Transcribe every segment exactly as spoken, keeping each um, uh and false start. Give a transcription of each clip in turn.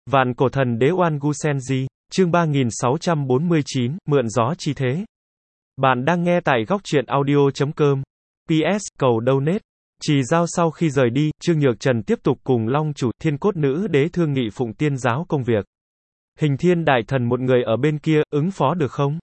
Vạn cổ thần đế Oan Gu Senji, chương ba nghìn sáu trăm bốn mươi chín, mượn gió chi thế. Bạn đang nghe tại góc truyện audio chấm com. pê ét, cầu donate. Chỉ giao sau khi rời đi, Trương Nhược Trần tiếp tục cùng Long Chủ, Thiên Cốt Nữ Đế thương nghị Phụng Tiên giáo công việc. Hình Thiên Đại Thần một người ở bên kia, ứng phó được không?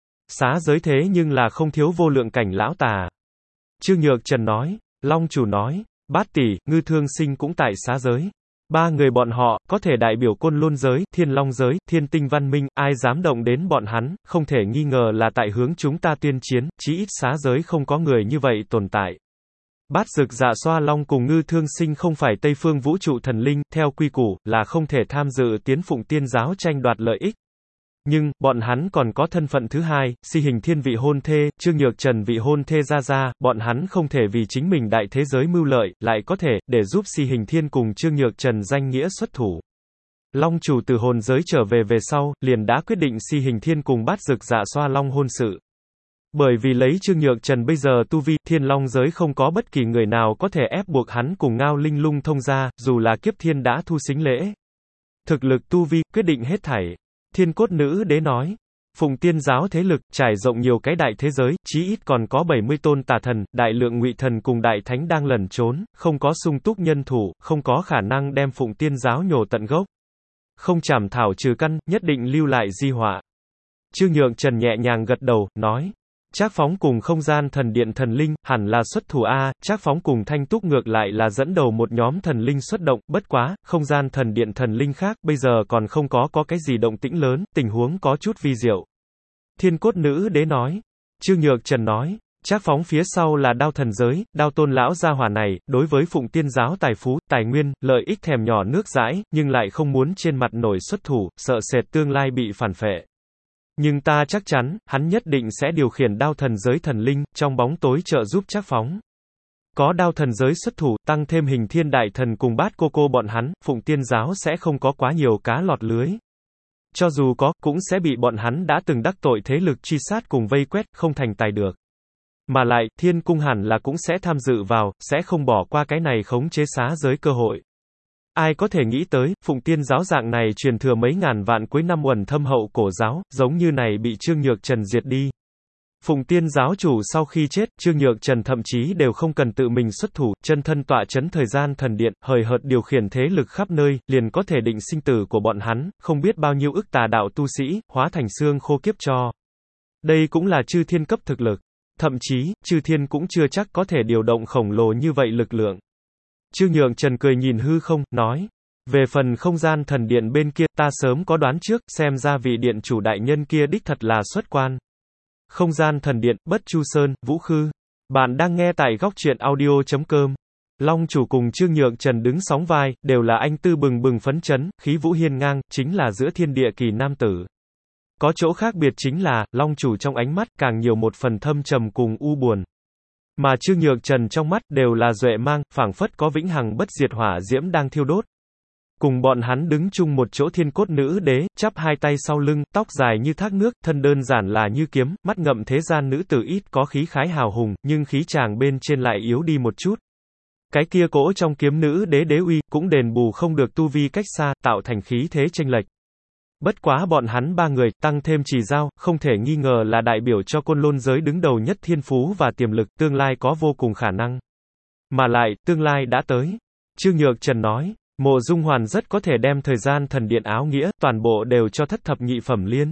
Xá giới thế nhưng là không thiếu vô lượng cảnh lão tà. Trương Nhược Trần nói. Long Chủ nói, Bát Tỷ, Ngư Thương Sinh cũng tại xá giới. Ba người bọn họ, có thể đại biểu Côn Lôn giới, Thiên Long giới, Thiên Tinh Văn Minh, ai dám động đến bọn hắn, không thể nghi ngờ là tại hướng chúng ta tuyên chiến, chí ít xá giới không có người như vậy tồn tại. Bát Dực Dạ Xoa Long cùng Ngư Thương Sinh không phải Tây Phương Vũ trụ thần linh, theo quy củ, là không thể tham dự tiến Phụng Tiên giáo tranh đoạt lợi ích. Nhưng, bọn hắn còn có thân phận thứ hai, Si Hình Thiên vị hôn thê, Trương Nhược Trần vị hôn thê ra ra, bọn hắn không thể vì chính mình đại thế giới mưu lợi, lại có thể, để giúp Si Hình Thiên cùng Trương Nhược Trần danh nghĩa xuất thủ. Long Chủ từ hồn giới trở về về sau, liền đã quyết định Si Hình Thiên cùng Bát Dực Dạ Xoa Long hôn sự. Bởi vì lấy Trương Nhược Trần bây giờ tu vi, Thiên Long giới không có bất kỳ người nào có thể ép buộc hắn cùng Ngao Linh Lung thông gia, dù là kiếp thiên đã thu sính lễ. Thực lực tu vi, quyết định hết thảy. Thiên Cốt Nữ Đế nói, Phụng Tiên giáo thế lực, trải rộng nhiều cái đại thế giới, chí ít còn có bảy mươi tôn tà thần, đại lượng ngụy thần cùng đại thánh đang lẩn trốn, không có sung túc nhân thủ, không có khả năng đem Phụng Tiên giáo nhổ tận gốc. Không chảm thảo trừ căn, nhất định lưu lại di họa. Trương Nhược Trần nhẹ nhàng gật đầu, nói, Trác Phóng cùng không gian thần điện thần linh, hẳn là xuất thủ A, Trác Phóng cùng Thanh Túc ngược lại là dẫn đầu một nhóm thần linh xuất động, bất quá, không gian thần điện thần linh khác, bây giờ còn không có có cái gì động tĩnh lớn, tình huống có chút vi diệu. Thiên Cốt Nữ Đế nói. Trương Nhược Trần nói, Trác Phóng phía sau là Đao Thần giới, Đao Tôn lão gia hỏa này, đối với Phụng Tiên giáo tài phú, tài nguyên, lợi ích thèm nhỏ nước dãi, nhưng lại không muốn trên mặt nổi xuất thủ, sợ sệt tương lai bị phản phệ. Nhưng ta chắc chắn, hắn nhất định sẽ điều khiển Đao Thần giới thần linh, trong bóng tối trợ giúp Trác Phóng. Có Đao Thần giới xuất thủ, tăng thêm Hình Thiên Đại Thần cùng Bát Cô Cô bọn hắn, Phụng Tiên giáo sẽ không có quá nhiều cá lọt lưới. Cho dù có, cũng sẽ bị bọn hắn đã từng đắc tội thế lực truy sát cùng vây quét, không thành tài được. Mà lại, Thiên Cung hẳn là cũng sẽ tham dự vào, sẽ không bỏ qua cái này khống chế xá giới cơ hội. Ai có thể nghĩ tới, Phụng Tiên giáo dạng này truyền thừa mấy ngàn vạn cuối năm uẩn thâm hậu cổ giáo, giống như này bị Trương Nhược Trần diệt đi. Phụng Tiên giáo chủ sau khi chết, Trương Nhược Trần thậm chí đều không cần tự mình xuất thủ, chân thân tọa chấn thời gian thần điện, hời hợt điều khiển thế lực khắp nơi, liền có thể định sinh tử của bọn hắn, không biết bao nhiêu ức tà đạo tu sĩ, hóa thành xương khô kiếp cho. Đây cũng là chư thiên cấp thực lực. Thậm chí, chư thiên cũng chưa chắc có thể điều động khổng lồ như vậy lực lượng. Trương Nhược Trần cười nhìn hư không, nói. Về phần không gian thần điện bên kia, ta sớm có đoán trước, xem ra vị điện chủ đại nhân kia đích thật là xuất quan. Không gian thần điện, Bất Chu Sơn, Vũ Khư. Bạn đang nghe tại góc truyện audio chấm com. Long Chủ cùng Trương Nhược Trần đứng sóng vai, đều là anh tư bừng bừng phấn chấn, khí vũ hiên ngang, chính là giữa thiên địa kỳ nam tử. Có chỗ khác biệt chính là, Long Chủ trong ánh mắt càng nhiều một phần thâm trầm cùng u buồn. Mà Trương Nhược Trần trong mắt đều là duệ mang, phảng phất có vĩnh hằng bất diệt hỏa diễm đang thiêu đốt. Cùng bọn hắn đứng chung một chỗ Thiên Cốt Nữ Đế, chắp hai tay sau lưng, tóc dài như thác nước, thân đơn giản là như kiếm, mắt ngậm thế gian nữ tử ít có khí khái hào hùng, nhưng khí chàng bên trên lại yếu đi một chút. Cái kia cỗ trong kiếm nữ đế đế uy, cũng đền bù không được tu vi cách xa, tạo thành khí thế chênh lệch. Bất quá bọn hắn ba người, tăng thêm Trì Giao, không thể nghi ngờ là đại biểu cho Côn Lôn giới đứng đầu nhất thiên phú và tiềm lực, tương lai có vô cùng khả năng. Mà lại, tương lai đã tới. Trương Nhược Trần nói, Mộ Dung Hoàn rất có thể đem thời gian thần điện áo nghĩa, toàn bộ đều cho thất thập nhị phẩm liên.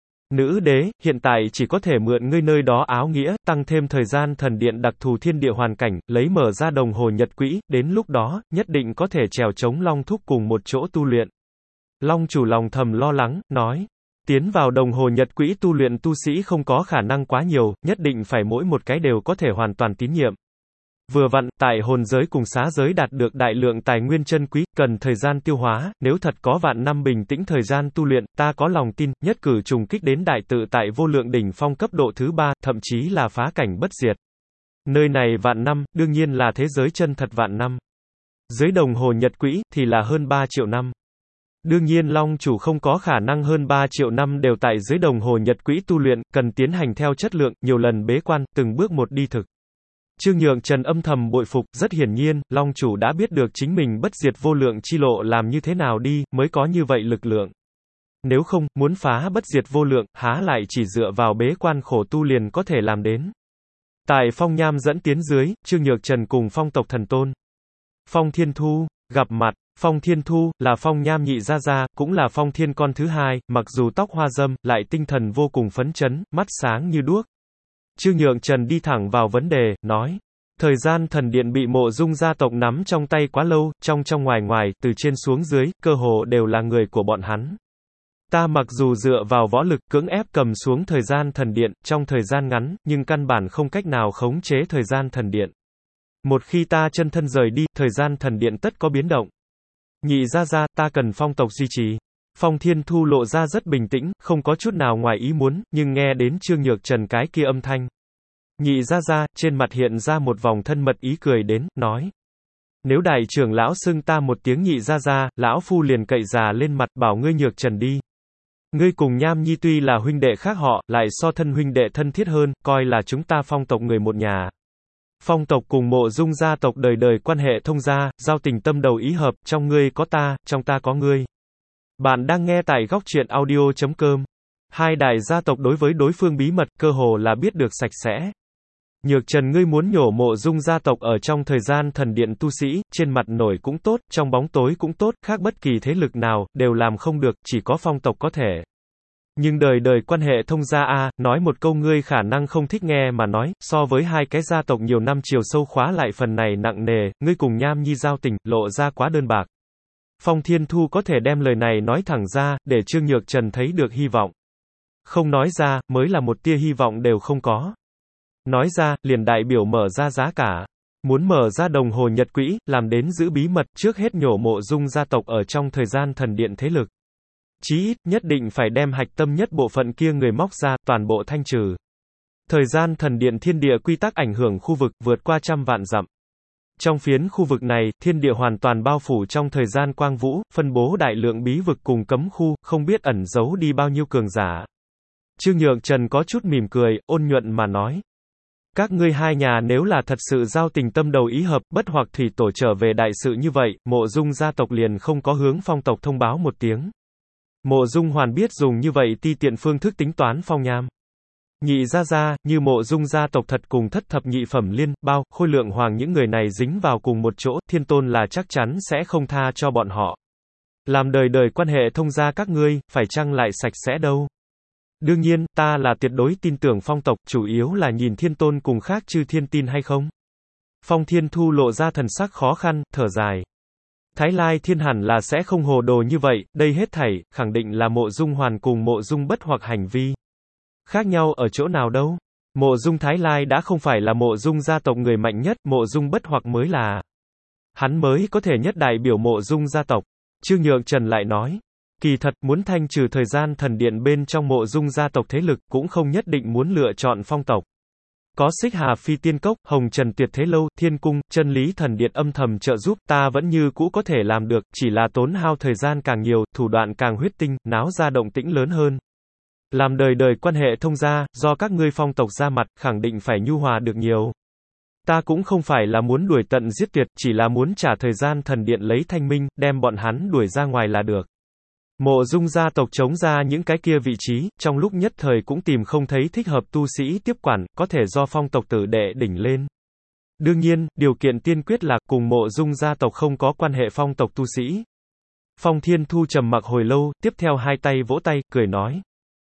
Nữ đế, hiện tại chỉ có thể mượn ngươi nơi đó áo nghĩa, tăng thêm thời gian thần điện đặc thù thiên địa hoàn cảnh, lấy mở ra đồng hồ nhật quỹ, đến lúc đó, nhất định có thể trèo chống Long Thúc cùng một chỗ tu luyện. Long Chủ lòng thầm lo lắng, nói, tiến vào đồng hồ nhật quỹ tu luyện tu sĩ không có khả năng quá nhiều, nhất định phải mỗi một cái đều có thể hoàn toàn tín nhiệm. Vừa vặn, tại hồn giới cùng xá giới đạt được đại lượng tài nguyên chân quý, cần thời gian tiêu hóa, nếu thật có vạn năm bình tĩnh thời gian tu luyện, ta có lòng tin, nhất cử trùng kích đến đại tự tại vô lượng đỉnh phong cấp độ thứ ba, thậm chí là phá cảnh bất diệt. Nơi này vạn năm, đương nhiên là thế giới chân thật vạn năm. Dưới đồng hồ nhật quỹ, thì là hơn ba triệu năm. Đương nhiên Long Chủ không có khả năng hơn ba triệu năm đều tại dưới đồng hồ nhật quỹ tu luyện, cần tiến hành theo chất lượng, nhiều lần bế quan, từng bước một đi thực. Trương Nhượng Trần âm thầm bội phục, rất hiển nhiên, Long chủ đã biết được chính mình bất diệt vô lượng chi lộ làm như thế nào đi, mới có như vậy lực lượng. Nếu không, muốn phá bất diệt vô lượng, há lại chỉ dựa vào bế quan khổ tu liền có thể làm đến. Tại Phong Nham dẫn tiến dưới, Trương Nhược Trần cùng Phong tộc thần tôn Phong Thiên Thu gặp mặt. Phong Thiên Thu là Phong Nham nhị gia gia, cũng là Phong Thiên con thứ hai, mặc dù tóc hoa dâm, lại tinh thần vô cùng phấn chấn, mắt sáng như đuốc. Trương Nhượng Trần đi thẳng vào vấn đề, nói: thời gian thần điện bị Mộ Dung gia tộc nắm trong tay quá lâu, trong trong ngoài ngoài, từ trên xuống dưới, cơ hồ đều là người của bọn hắn. Ta mặc dù dựa vào võ lực cưỡng ép cầm xuống thời gian thần điện, trong thời gian ngắn, nhưng căn bản không cách nào khống chế thời gian thần điện. Một khi ta chân thân rời đi, thời gian thần điện tất có biến động. Nhị gia gia, ta cần Phong tộc duy trì. Phong Thiên Thu lộ ra rất bình tĩnh, không có chút nào ngoài ý muốn, nhưng nghe đến Trương Nhược Trần cái kia âm thanh. Nhị gia gia, trên mặt hiện ra một vòng thân mật ý cười đến, nói: nếu đại trưởng lão xưng ta một tiếng nhị gia gia, lão phu liền cậy già lên mặt, bảo ngươi Nhược Trần đi. Ngươi cùng Nham Nhi tuy là huynh đệ khác họ, lại so thân huynh đệ thân thiết hơn, coi là chúng ta Phong tộc người một nhà. Phong tộc cùng Mộ Dung gia tộc đời đời quan hệ thông gia, giao tình tâm đầu ý hợp, trong ngươi có ta, trong ta có ngươi. Bạn đang nghe tại góc truyện audio chấm com. Hai đại gia tộc đối với đối phương bí mật, cơ hồ là biết được sạch sẽ. Nhược Trần, ngươi muốn nhổ Mộ Dung gia tộc ở trong thời gian thần điện tu sĩ, trên mặt nổi cũng tốt, trong bóng tối cũng tốt, khác bất kỳ thế lực nào, đều làm không được, chỉ có Phong tộc có thể. Nhưng đời đời quan hệ thông gia a, nói một câu ngươi khả năng không thích nghe mà nói, so với hai cái gia tộc nhiều năm chiều sâu khóa lại phần này nặng nề, ngươi cùng Nham Nhi giao tình, lộ ra quá đơn bạc. Phong Thiên Thu có thể đem lời này nói thẳng ra, để Trương Nhược Trần thấy được hy vọng. Không nói ra, mới là một tia hy vọng đều không có. Nói ra, liền đại biểu mở ra giá cả. Muốn mở ra đồng hồ nhật quỹ, làm đến giữ bí mật, trước hết nhổ Mộ Dung gia tộc ở trong thời gian thần điện thế lực. Chí ít, nhất định phải đem hạch tâm nhất bộ phận kia người móc ra, toàn bộ thanh trừ. Thời gian thần điện thiên địa quy tắc ảnh hưởng khu vực, vượt qua trăm vạn dặm. Trong phiến khu vực này, thiên địa hoàn toàn bao phủ trong thời gian quang vũ, phân bố đại lượng bí vực cùng cấm khu, không biết ẩn giấu đi bao nhiêu cường giả. Trương Nhượng Trần có chút mỉm cười, ôn nhuận mà nói: các ngươi hai nhà nếu là thật sự giao tình tâm đầu ý hợp, bất hoặc thủy tổ trở về đại sự như vậy, Mộ Dung gia tộc liền không có hướng Phong tộc thông báo một tiếng. Mộ Dung Hoàn biết dùng như vậy ti tiện phương thức tính toán Phong Nham. Nhị gia gia, như Mộ Dung gia tộc thật cùng thất thập nhị phẩm liên, bao, khôi lượng hoàng những người này dính vào cùng một chỗ, Thiên Tôn là chắc chắn sẽ không tha cho bọn họ. Làm đời đời quan hệ thông gia các ngươi, phải chăng lại sạch sẽ đâu. Đương nhiên, ta là tuyệt đối tin tưởng Phong tộc, chủ yếu là nhìn Thiên Tôn cùng khác chư thiên tin hay không. Phong Thiên Thu lộ ra thần sắc khó khăn, thở dài. Thái Lai Thiên hẳn là sẽ không hồ đồ như vậy, đây hết thảy, khẳng định là Mộ Dung Hoàn cùng Mộ Dung Bất hoặc hành vi. Khác nhau ở chỗ nào đâu? Mộ Dung Thái Lai đã không phải là Mộ Dung gia tộc người mạnh nhất, Mộ Dung Bất hoặc mới là. Hắn mới có thể nhất đại biểu Mộ Dung gia tộc. Trương Nhượng Trần lại nói, kỳ thật, muốn thanh trừ thời gian thần điện bên trong Mộ Dung gia tộc thế lực, cũng không nhất định muốn lựa chọn Phong tộc. Có Xích Hà Phi Tiên Cốc, Hồng Trần Tuyệt Thế Lâu, Thiên Cung, Chân Lý Thần Điện âm thầm trợ giúp, ta vẫn như cũ có thể làm được, chỉ là tốn hao thời gian càng nhiều, thủ đoạn càng huyết tinh, náo ra động tĩnh lớn hơn. Làm đời đời quan hệ thông gia, do các ngươi Phong tộc ra mặt, khẳng định phải nhu hòa được nhiều. Ta cũng không phải là muốn đuổi tận giết tuyệt, chỉ là muốn trả thời gian thần điện lấy thanh minh, đem bọn hắn đuổi ra ngoài là được. Mộ Dung gia tộc chống ra những cái kia vị trí, trong lúc nhất thời cũng tìm không thấy thích hợp tu sĩ tiếp quản, có thể do Phong tộc tử đệ đỉnh lên. Đương nhiên, điều kiện tiên quyết là, cùng Mộ Dung gia tộc không có quan hệ Phong tộc tu sĩ. Phong Thiên Thu trầm mặc hồi lâu, tiếp theo hai tay vỗ tay, cười nói.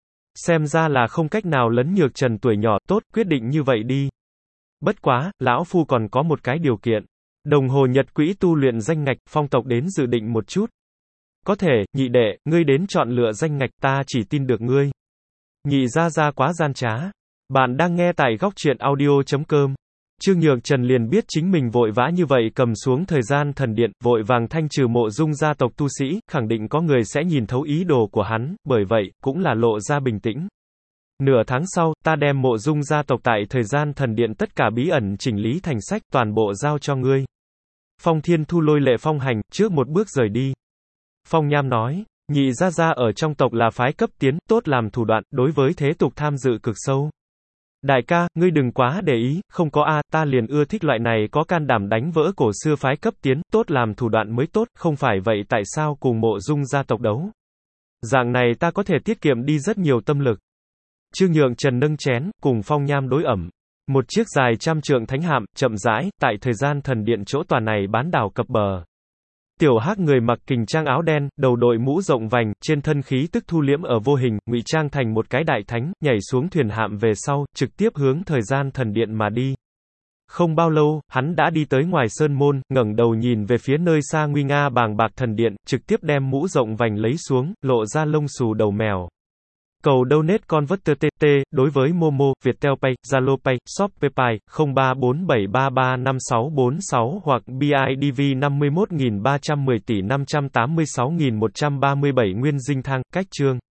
Xem ra là không cách nào lấn Nhược Trần tuổi nhỏ, tốt, quyết định như vậy đi. Bất quá, lão phu còn có một cái điều kiện. Đồng hồ nhật quỹ tu luyện danh ngạch, Phong tộc đến dự định một chút. Có thể, nhị đệ, ngươi đến chọn lựa danh ngạch, ta chỉ tin được ngươi. Nhị gia gia quá gian trá. Bạn đang nghe tại góc truyện audio chấm com. Trương Nhượng Trần liền biết chính mình vội vã như vậy cầm xuống thời gian thần điện, vội vàng thanh trừ Mộ Dung gia tộc tu sĩ, khẳng định có người sẽ nhìn thấu ý đồ của hắn, bởi vậy, cũng là lộ ra bình tĩnh. Nửa tháng sau, ta đem Mộ Dung gia tộc tại thời gian thần điện tất cả bí ẩn chỉnh lý thành sách, toàn bộ giao cho ngươi. Phong Thiên Thu lôi lệ phong hành, trước một bước rời đi. Phong Nham nói, nhị gia gia ở trong tộc là phái cấp tiến, tốt làm thủ đoạn, đối với thế tục tham dự cực sâu. Đại ca, ngươi đừng quá để ý, không có a, ta liền ưa thích loại này có can đảm đánh vỡ cổ xưa phái cấp tiến, tốt làm thủ đoạn mới tốt, không phải vậy tại sao cùng Mộ Dung gia tộc đấu? Dạng này ta có thể tiết kiệm đi rất nhiều tâm lực. Trương Nhượng Trần nâng chén, cùng Phong Nham đối ẩm. Một chiếc dài trăm trượng thánh hạm, chậm rãi, tại thời gian thần điện chỗ tòa này bán đảo cập bờ. Tiểu Hắc người mặc kình trang áo đen, đầu đội mũ rộng vành, trên thân khí tức thu liễm ở vô hình, ngụy trang thành một cái đại thánh, nhảy xuống thuyền hạm về sau, trực tiếp hướng thời gian thần điện mà đi. Không bao lâu, hắn đã đi tới ngoài sơn môn, ngẩng đầu nhìn về phía nơi xa nguy nga bàng bạc thần điện, trực tiếp đem mũ rộng vành lấy xuống, lộ ra lông xù đầu mèo. Cầu donate converter tê tê, đối với Momo, Viettel Pay, Zalo Pay, Shopee Pay, không ba bốn bảy ba ba năm sáu bốn sáu hoặc bê i đê vê năm mươi mốt nghìn ba trăm mười tỷ năm trăm tám mươi sáu nghìn một trăm ba mươi bảy Nguyên Dinh Thang, cách chương.